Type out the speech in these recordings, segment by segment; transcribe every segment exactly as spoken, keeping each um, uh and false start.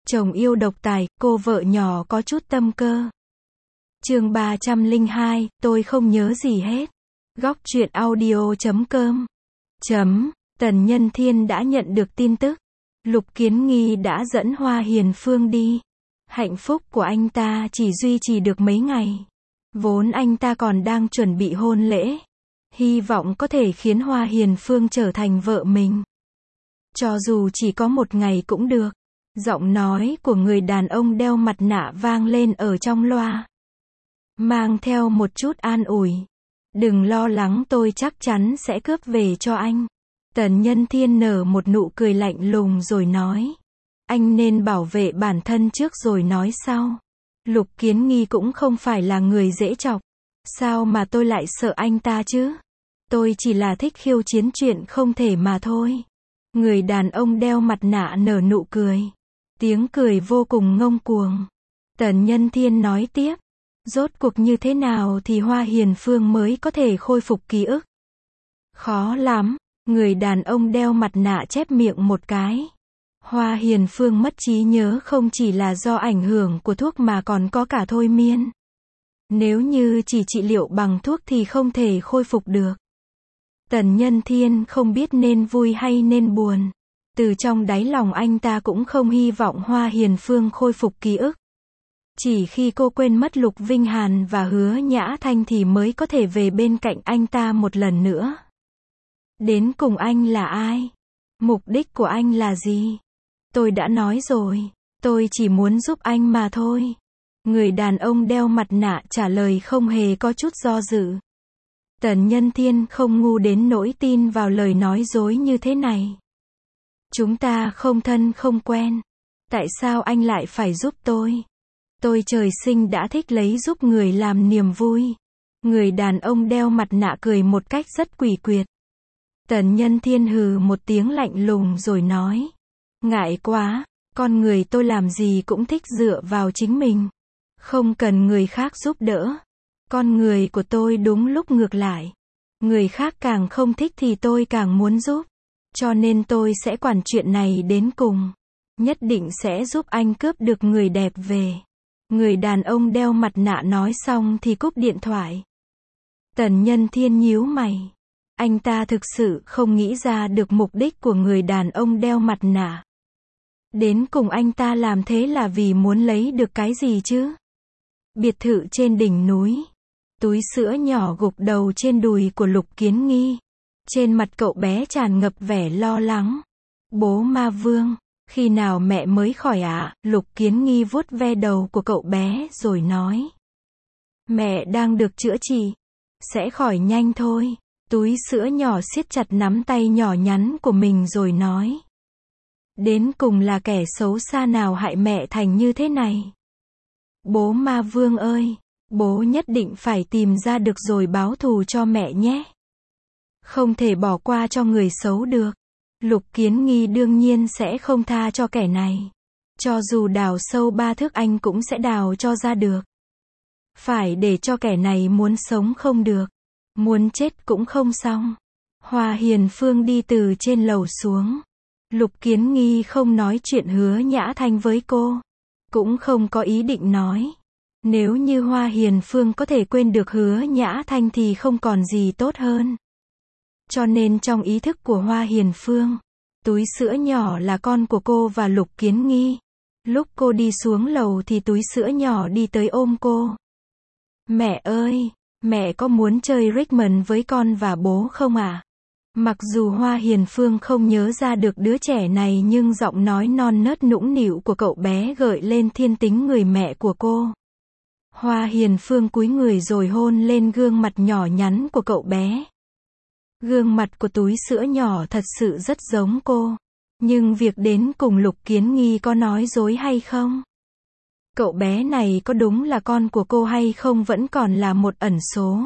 Chồng yêu độc tài, cô vợ nhỏ có chút tâm cơ. Chương ba trăm lẻ hai, tôi không nhớ gì hết. Góc truyện audio chấm com. Chấm, Tần Nhân Thiên đã nhận được tin tức. Lục Kiến Nghi đã dẫn Hoa Hiền Phương đi. Hạnh phúc của anh ta chỉ duy trì được mấy ngày. Vốn anh ta còn đang chuẩn bị hôn lễ. Hy vọng có thể khiến Hoa Hiền Phương trở thành vợ mình. Cho dù chỉ có một ngày cũng được. Giọng nói của người đàn ông đeo mặt nạ vang lên ở trong loa. Mang theo một chút an ủi. Đừng lo lắng, tôi chắc chắn sẽ cướp về cho anh. Tần Nhân Thiên nở một nụ cười lạnh lùng rồi nói. Anh nên bảo vệ bản thân trước rồi nói sau. Lục Kiến Nghi cũng không phải là người dễ chọc. Sao mà tôi lại sợ anh ta chứ? Tôi chỉ là thích khiêu chiến chuyện không thể mà thôi. Người đàn ông đeo mặt nạ nở nụ cười. Tiếng cười vô cùng ngông cuồng. Tần Nhân Thiên nói tiếp. Rốt cuộc như thế nào thì Hoa Hiền Phương mới có thể khôi phục ký ức? Khó lắm. Người đàn ông đeo mặt nạ chép miệng một cái. Hoa Hiền Phương mất trí nhớ không chỉ là do ảnh hưởng của thuốc mà còn có cả thôi miên. Nếu như chỉ trị liệu bằng thuốc thì không thể khôi phục được. Tần Nhân Thiên không biết nên vui hay nên buồn. Từ trong đáy lòng anh ta cũng không hy vọng Hoa Hiền Phương khôi phục ký ức. Chỉ khi cô quên mất Lục Vinh Hàn và Hứa Nhã Thanh thì mới có thể về bên cạnh anh ta một lần nữa. Đến cùng anh là ai? Mục đích của anh là gì? Tôi đã nói rồi, tôi chỉ muốn giúp anh mà thôi. Người đàn ông đeo mặt nạ trả lời không hề có chút do dự. Tần Nhân Thiên không ngu đến nỗi tin vào lời nói dối như thế này. Chúng ta không thân không quen. Tại sao anh lại phải giúp tôi? Tôi trời sinh đã thích lấy giúp người làm niềm vui. Người đàn ông đeo mặt nạ cười một cách rất quỷ quyệt. Tần Nhân Thiên hừ một tiếng lạnh lùng rồi nói. Ngại quá, con người tôi làm gì cũng thích dựa vào chính mình. Không cần người khác giúp đỡ. Con người của tôi đúng lúc ngược lại. Người khác càng không thích thì tôi càng muốn giúp. Cho nên tôi sẽ quản chuyện này đến cùng. Nhất định sẽ giúp anh cướp được người đẹp về. Người đàn ông đeo mặt nạ nói xong thì cúp điện thoại. Tần Nhân Thiên nhíu mày. Anh ta thực sự không nghĩ ra được mục đích của người đàn ông đeo mặt nạ. Đến cùng anh ta làm thế là vì muốn lấy được cái gì chứ? Biệt thự trên đỉnh núi. Túi sữa nhỏ gục đầu trên đùi của Lục Kiến Nghi. Trên mặt cậu bé tràn ngập vẻ lo lắng. Bố Ma Vương, khi nào mẹ mới khỏi ạ? À? Lục Kiến Nghi vuốt ve đầu của cậu bé rồi nói. Mẹ đang được chữa trị. Sẽ khỏi nhanh thôi. Túi sữa nhỏ siết chặt nắm tay nhỏ nhắn của mình rồi nói. Đến cùng là kẻ xấu xa nào hại mẹ thành như thế này? Bố Ma Vương ơi, bố nhất định phải tìm ra được rồi báo thù cho mẹ nhé. Không thể bỏ qua cho người xấu được. Lục Kiến Nghi đương nhiên sẽ không tha cho kẻ này. Cho dù đào sâu ba thước anh cũng sẽ đào cho ra được. Phải để cho kẻ này muốn sống không được. Muốn chết cũng không xong. Hoa Hiền Phương đi từ trên lầu xuống. Lục Kiến Nghi không nói chuyện Hứa Nhã Thanh với cô. Cũng không có ý định nói. Nếu như Hoa Hiền Phương có thể quên được Hứa Nhã Thanh thì không còn gì tốt hơn. Cho nên trong ý thức của Hoa Hiền Phương, túi sữa nhỏ là con của cô và Lục Kiến Nghi. Lúc cô đi xuống lầu thì túi sữa nhỏ đi tới ôm cô. Mẹ ơi, mẹ có muốn chơi Rickman với con và bố không ạ? À? Mặc dù Hoa Hiền Phương không nhớ ra được đứa trẻ này nhưng giọng nói non nớt nũng nịu của cậu bé gợi lên thiên tính người mẹ của cô. Hoa Hiền Phương cúi người rồi hôn lên gương mặt nhỏ nhắn của cậu bé. Gương mặt của túi sữa nhỏ thật sự rất giống cô. Nhưng việc đến cùng Lục Kiến Nghi có nói dối hay không? Cậu bé này có đúng là con của cô hay không vẫn còn là một ẩn số.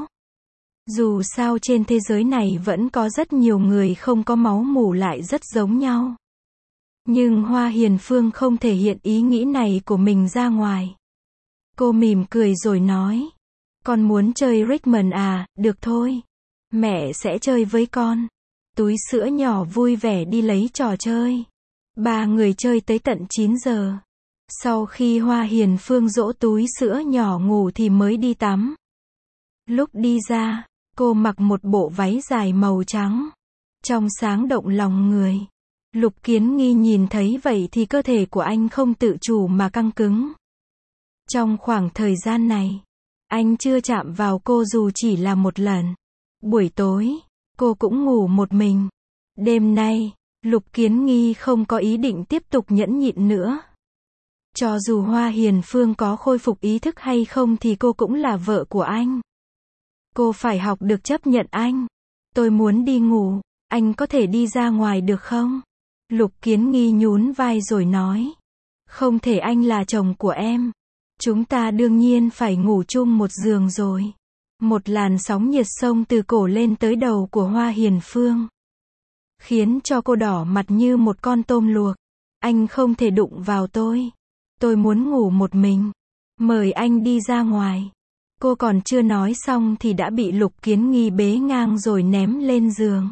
Dù sao trên thế giới này vẫn có rất nhiều người không có máu mủ lại rất giống nhau. Nhưng Hoa Hiền Phương không thể hiện ý nghĩ này của mình ra ngoài. Cô mỉm cười rồi nói. Con muốn chơi Rickman à, được thôi. Mẹ sẽ chơi với con. Túi sữa nhỏ vui vẻ đi lấy trò chơi. Ba người chơi tới tận chín giờ. Sau khi Hoa Hiền Phương dỗ túi sữa nhỏ ngủ thì mới đi tắm. Lúc đi ra, cô mặc một bộ váy dài màu trắng, trong sáng động lòng người. Lục Kiến Nghi nhìn thấy vậy thì cơ thể của anh không tự chủ mà căng cứng. Trong khoảng thời gian này, anh chưa chạm vào cô dù chỉ là một lần. Buổi tối, cô cũng ngủ một mình. Đêm nay, Lục Kiến Nghi không có ý định tiếp tục nhẫn nhịn nữa. Cho dù Hoa Hiền Phương có khôi phục ý thức hay không thì cô cũng là vợ của anh. Cô phải học được chấp nhận anh. Tôi muốn đi ngủ, anh có thể đi ra ngoài được không? Lục Kiến Nghi nhún vai rồi nói. Không thể, anh là chồng của em. Chúng ta đương nhiên phải ngủ chung một giường rồi. Một làn sóng nhiệt xông từ cổ lên tới đầu của Hoa Hiền Phương, khiến cho cô đỏ mặt như một con tôm luộc. Anh không thể đụng vào tôi. Tôi muốn ngủ một mình. Mời anh đi ra ngoài. Cô còn chưa nói xong thì đã bị Lục Kiến Nghi bế ngang rồi ném lên giường.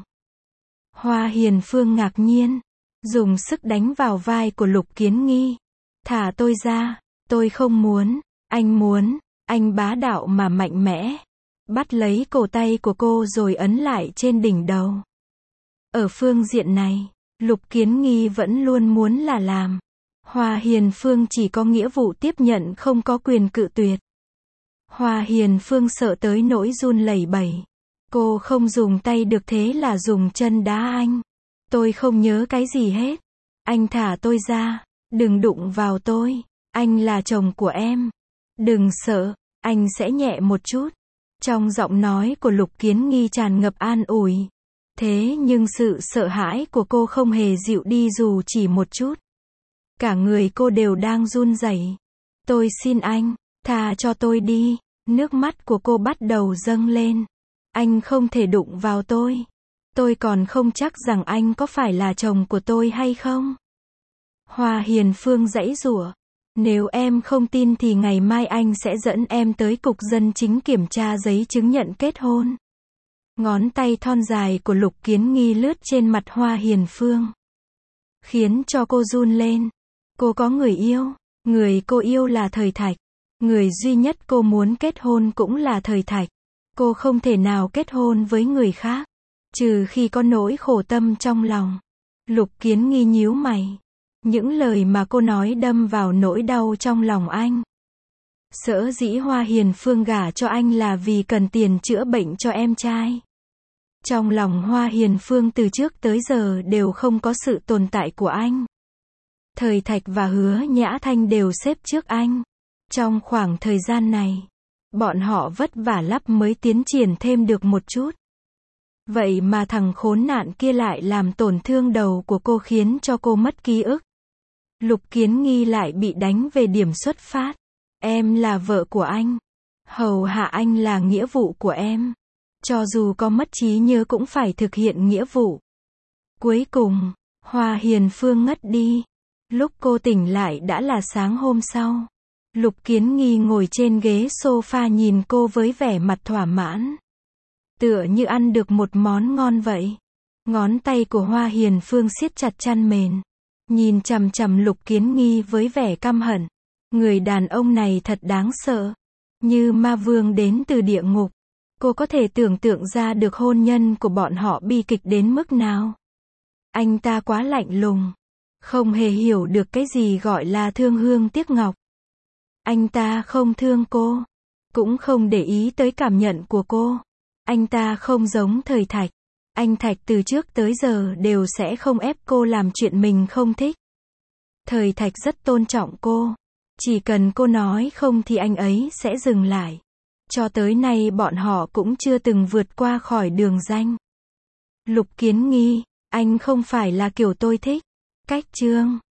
Hoa Hiền Phương ngạc nhiên, dùng sức đánh vào vai của Lục Kiến Nghi. Thả tôi ra, tôi không muốn, anh muốn. Anh bá đạo mà mạnh mẽ, bắt lấy cổ tay của cô rồi ấn lại trên đỉnh đầu. Ở phương diện này, Lục Kiến Nghi vẫn luôn muốn là làm. Hoa Hiền Phương chỉ có nghĩa vụ tiếp nhận, không có quyền cự tuyệt. Hoa Hiền Phương sợ tới nỗi run lẩy bẩy. Cô không dùng tay được, thế là dùng chân đá anh. Tôi không nhớ cái gì hết. Anh thả tôi ra, đừng đụng vào tôi. Anh là chồng của em. Đừng sợ, anh sẽ nhẹ một chút. Trong giọng nói của Lục Kiến Nghi tràn ngập an ủi. Thế nhưng sự sợ hãi của cô không hề dịu đi dù chỉ một chút. Cả người cô đều đang run rẩy. Tôi xin anh, tha cho tôi đi. Nước mắt của cô bắt đầu dâng lên. Anh không thể đụng vào tôi. Tôi còn không chắc rằng anh có phải là chồng của tôi hay không. Hoa Hiền Phương giãy giụa. Nếu em không tin thì ngày mai anh sẽ dẫn em tới cục dân chính kiểm tra giấy chứng nhận kết hôn. Ngón tay thon dài của Lục Kiến Nghi lướt trên mặt Hoa Hiền Phương, khiến cho cô run lên. Cô có người yêu. Người cô yêu là Thời Thạch. Người duy nhất cô muốn kết hôn cũng là Thời Thạch. Cô không thể nào kết hôn với người khác, trừ khi có nỗi khổ tâm trong lòng. Lục Kiến Nghi nhíu mày. Những lời mà cô nói đâm vào nỗi đau trong lòng anh. Sở dĩ Hoa Hiền Phương gả cho anh là vì cần tiền chữa bệnh cho em trai. Trong lòng Hoa Hiền Phương từ trước tới giờ đều không có sự tồn tại của anh. Thời Thạch và Hứa Nhã Thanh đều xếp trước anh. Trong khoảng thời gian này, bọn họ vất vả lắm mới tiến triển thêm được một chút. Vậy mà thằng khốn nạn kia lại làm tổn thương đầu của cô, khiến cho cô mất ký ức. Lục Kiến Nghi lại bị đánh về điểm xuất phát. Em là vợ của anh. Hầu hạ anh là nghĩa vụ của em. Cho dù có mất trí nhớ cũng phải thực hiện nghĩa vụ. Cuối cùng, Hoa Hiền Phương ngất đi. Lúc cô tỉnh lại đã là sáng hôm sau. Lục Kiến Nghi ngồi trên ghế sofa nhìn cô với vẻ mặt thỏa mãn. Tựa như ăn được một món ngon vậy. Ngón tay của Hoa Hiền Phương siết chặt chăn mền, nhìn chằm chằm Lục Kiến Nghi với vẻ căm hận. Người đàn ông này thật đáng sợ. Như ma vương đến từ địa ngục. Cô có thể tưởng tượng ra được hôn nhân của bọn họ bi kịch đến mức nào. Anh ta quá lạnh lùng. Không hề hiểu được cái gì gọi là thương hương tiếc ngọc. Anh ta không thương cô. Cũng không để ý tới cảm nhận của cô. Anh ta không giống Thời Thạch. Anh Thạch từ trước tới giờ đều sẽ không ép cô làm chuyện mình không thích. Thời Thạch rất tôn trọng cô. Chỉ cần cô nói không thì anh ấy sẽ dừng lại. Cho tới nay bọn họ cũng chưa từng vượt qua khỏi đường ranh. Lục Kiến Nghi, anh không phải là kiểu tôi thích. Cách chương